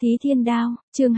Thí Thiên Đao, chương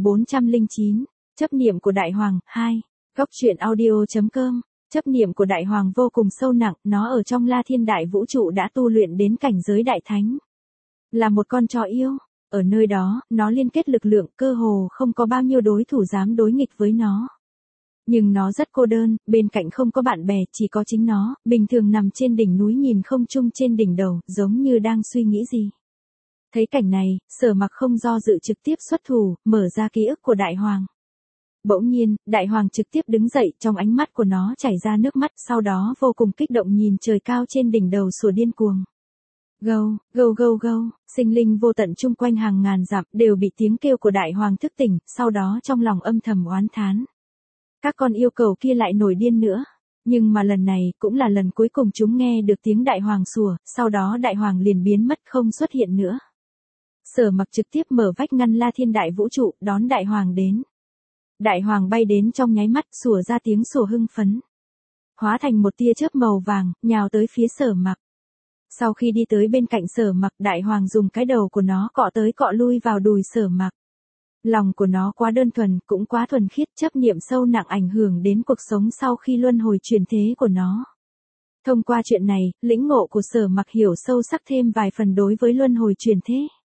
2409, chấp niệm của Đại Hoàng, 2. Góc truyện audio.com. Chấp niệm của Đại Hoàng vô cùng sâu nặng, nó ở trong La Thiên Đại Vũ trụ đã tu luyện đến cảnh giới đại thánh. Là một con chó yêu, ở nơi đó, nó liên kết lực lượng, cơ hồ không có bao nhiêu đối thủ dám đối nghịch với nó. Nhưng nó rất cô đơn, bên cạnh không có bạn bè, chỉ có chính nó, bình thường nằm trên đỉnh núi nhìn không trung trên đỉnh đầu, giống như đang suy nghĩ gì. Thấy cảnh này, Sở Mặc không do dự trực tiếp xuất thủ, mở ra ký ức của Đại Hoàng. Bỗng nhiên, Đại Hoàng trực tiếp đứng dậy, trong ánh mắt của nó chảy ra nước mắt, sau đó vô cùng kích động nhìn trời cao trên đỉnh đầu sủa điên cuồng. Gâu, gâu gâu gâu, sinh linh vô tận chung quanh hàng ngàn dặm đều bị tiếng kêu của Đại Hoàng thức tỉnh, sau đó trong lòng âm thầm oán thán. Các con yêu cầu kia lại nổi điên nữa. Nhưng mà lần này cũng là lần cuối cùng chúng nghe được tiếng Đại Hoàng sủa, sau đó Đại Hoàng liền biến mất không xuất hiện nữa. Sở Mặc trực tiếp mở vách ngăn La Thiên Đại Vũ trụ, đón Đại Hoàng đến. Đại Hoàng bay đến trong nháy mắt, sủa ra tiếng sủa hưng phấn. Hóa thành một tia chớp màu vàng, nhào tới phía Sở Mặc. Sau khi đi tới bên cạnh Sở Mặc, Đại Hoàng dùng cái đầu của nó cọ tới cọ lui vào đùi Sở Mặc. Lòng của nó quá đơn thuần, cũng quá thuần khiết, chấp niệm sâu nặng ảnh hưởng đến cuộc sống sau khi luân hồi chuyển thế của nó. Thông qua chuyện này, lĩnh ngộ của Sở Mặc hiểu sâu sắc thêm vài phần đối với luân hồi chuyển thế.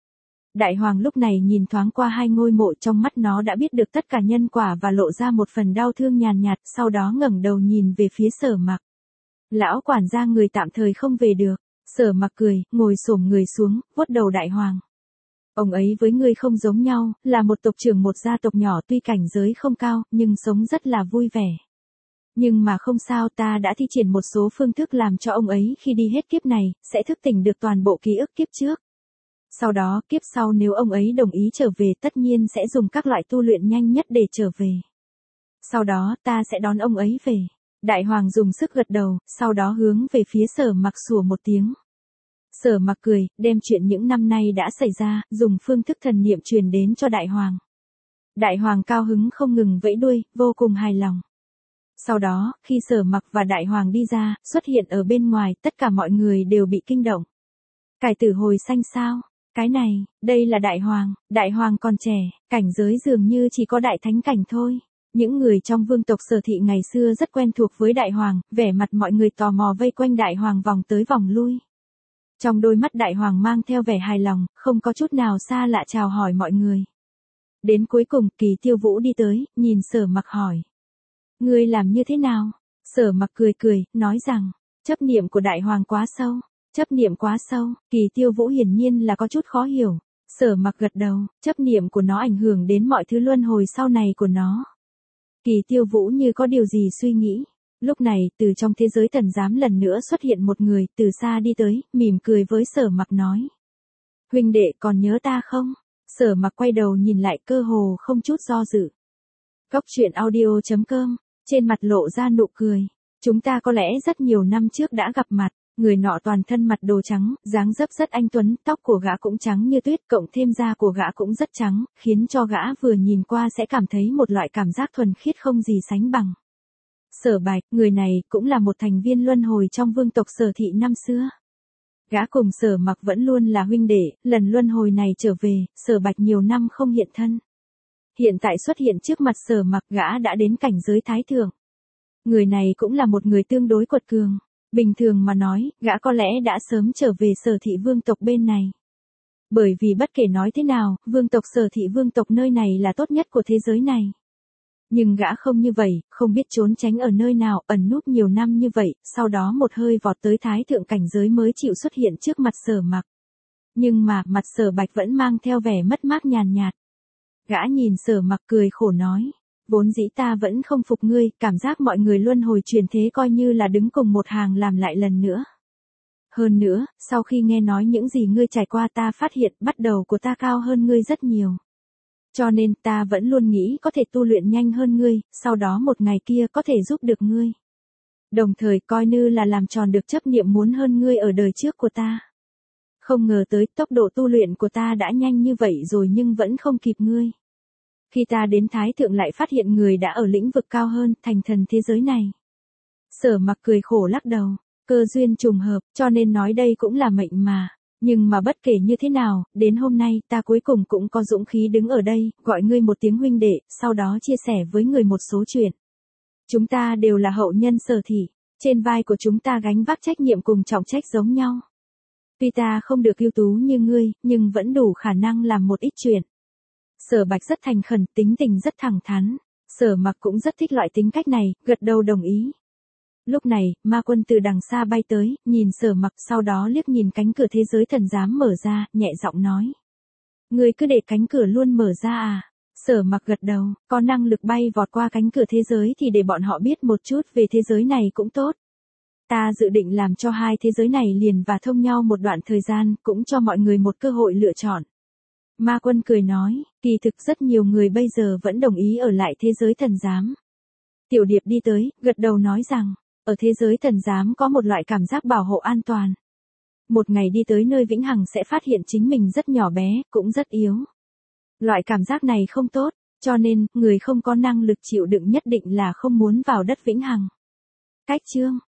Đại Hoàng lúc này nhìn thoáng qua hai ngôi mộ, trong mắt nó đã biết được tất cả nhân quả và lộ ra một phần đau thương nhàn nhạt, sau đó ngẩng đầu nhìn về phía Sở Mặc. Lão quản gia người tạm thời không về được. Sở Mặc cười, ngồi xổm người xuống, vuốt đầu Đại Hoàng. Ông ấy với ngươi không giống nhau, là một tộc trưởng một gia tộc nhỏ, tuy cảnh giới không cao, nhưng sống rất là vui vẻ. Nhưng mà không sao, ta đã thi triển một số phương thức làm cho ông ấy khi đi hết kiếp này, sẽ thức tỉnh được toàn bộ ký ức kiếp trước. Sau đó, kiếp sau nếu ông ấy đồng ý trở về, tất nhiên sẽ dùng các loại tu luyện nhanh nhất để trở về. Sau đó, ta sẽ đón ông ấy về. Đại Hoàng dùng sức gật đầu, sau đó hướng về phía Sở Mặc sủa một tiếng. Sở Mặc cười, đem chuyện những năm nay đã xảy ra, dùng phương thức thần niệm truyền đến cho Đại Hoàng. Đại Hoàng cao hứng không ngừng vẫy đuôi, vô cùng hài lòng. Sau đó, khi Sở Mặc và Đại Hoàng đi ra, xuất hiện ở bên ngoài, tất cả mọi người đều bị kinh động. Cải tử hồi xanh sao? Cái này, đây là Đại Hoàng còn trẻ, cảnh giới dường như chỉ có đại thánh cảnh thôi. Những người trong vương tộc Sở Thị ngày xưa rất quen thuộc với Đại Hoàng, vẻ mặt mọi người tò mò vây quanh Đại Hoàng vòng tới vòng lui. Trong đôi mắt Đại Hoàng mang theo vẻ hài lòng, không có chút nào xa lạ chào hỏi mọi người. Đến cuối cùng, Kỳ Tiêu Vũ đi tới, nhìn Sở Mặc hỏi. Ngươi làm như thế nào? Sở Mặc cười cười, nói rằng, chấp niệm của Đại Hoàng quá sâu. Chấp niệm quá sâu, Kỳ Tiêu Vũ hiển nhiên là có chút khó hiểu. Sở Mặc gật đầu, chấp niệm của nó ảnh hưởng đến mọi thứ luân hồi sau này của nó. Kỳ Tiêu Vũ như có điều gì suy nghĩ. Lúc này, từ trong thế giới thần giám lần nữa xuất hiện một người, từ xa đi tới, mỉm cười với Sở Mặc nói. Huynh đệ còn nhớ ta không? Sở Mặc quay đầu nhìn lại, cơ hồ không chút do dự. Góc truyện audio.com, trên mặt lộ ra nụ cười. Chúng ta có lẽ rất nhiều năm trước đã gặp mặt. Người nọ toàn thân mặt đồ trắng, dáng dấp rất anh tuấn, tóc của gã cũng trắng như tuyết, cộng thêm da của gã cũng rất trắng, khiến cho gã vừa nhìn qua sẽ cảm thấy một loại cảm giác thuần khiết không gì sánh bằng. Sở Bạch, người này cũng là một thành viên luân hồi trong vương tộc Sở Thị năm xưa. Gã cùng Sở Mặc vẫn luôn là huynh đệ, lần luân hồi này trở về, Sở Bạch nhiều năm không hiện thân. Hiện tại xuất hiện trước mặt Sở Mặc, gã đã đến cảnh giới thái thượng. Người này cũng là một người tương đối quật cường. Bình thường mà nói, gã có lẽ đã sớm trở về Sở Thị vương tộc bên này. Bởi vì bất kể nói thế nào, vương tộc Sở Thị vương tộc nơi này là tốt nhất của thế giới này. Nhưng gã không như vậy, không biết trốn tránh ở nơi nào, ẩn núp nhiều năm như vậy, sau đó một hơi vọt tới thái thượng cảnh giới mới chịu xuất hiện trước mặt Sở Mặc. Nhưng mà, mặt Sở Bạch vẫn mang theo vẻ mất mát nhàn nhạt. Gã nhìn Sở Mặc cười khổ nói. Vốn dĩ ta vẫn không phục ngươi, cảm giác mọi người luân hồi chuyển thế coi như là đứng cùng một hàng làm lại lần nữa. Hơn nữa, sau khi nghe nói những gì ngươi trải qua ta phát hiện bắt đầu của ta cao hơn ngươi rất nhiều. Cho nên ta vẫn luôn nghĩ có thể tu luyện nhanh hơn ngươi, sau đó một ngày kia có thể giúp được ngươi. Đồng thời coi như là làm tròn được chấp niệm muốn hơn ngươi ở đời trước của ta. Không ngờ tới tốc độ tu luyện của ta đã nhanh như vậy rồi nhưng vẫn không kịp ngươi. Khi ta đến Thái Thượng lại phát hiện người đã ở lĩnh vực cao hơn, thành thần thế giới này. Sở Mặc cười khổ lắc đầu, cơ duyên trùng hợp, cho nên nói đây cũng là mệnh mà. Nhưng mà bất kể như thế nào, đến hôm nay ta cuối cùng cũng có dũng khí đứng ở đây, gọi ngươi một tiếng huynh đệ, sau đó chia sẻ với người một số chuyện. Chúng ta đều là hậu nhân Sở Thị, trên vai của chúng ta gánh vác trách nhiệm cùng trọng trách giống nhau. Tuy ta không được ưu tú như ngươi, nhưng vẫn đủ khả năng làm một ít chuyện. Sở Bạch rất thành khẩn, tính tình rất thẳng thắn. Sở Mặc cũng rất thích loại tính cách này, gật đầu đồng ý. Lúc này, ma quân từ đằng xa bay tới, nhìn Sở Mặc, sau đó liếc nhìn cánh cửa thế giới thần giám mở ra, nhẹ giọng nói. Ngươi cứ để cánh cửa luôn mở ra à? Sở Mặc gật đầu, có năng lực bay vọt qua cánh cửa thế giới thì để bọn họ biết một chút về thế giới này cũng tốt. Ta dự định làm cho hai thế giới này liền và thông nhau một đoạn thời gian, cũng cho mọi người một cơ hội lựa chọn. Ma Quân cười nói, kỳ thực rất nhiều người bây giờ vẫn đồng ý ở lại thế giới thần giám. Tiểu Điệp đi tới, gật đầu nói rằng, ở thế giới thần giám có một loại cảm giác bảo hộ an toàn. Một ngày đi tới nơi vĩnh hằng sẽ phát hiện chính mình rất nhỏ bé, cũng rất yếu. Loại cảm giác này không tốt, cho nên, người không có năng lực chịu đựng nhất định là không muốn vào đất vĩnh hằng. Cách chương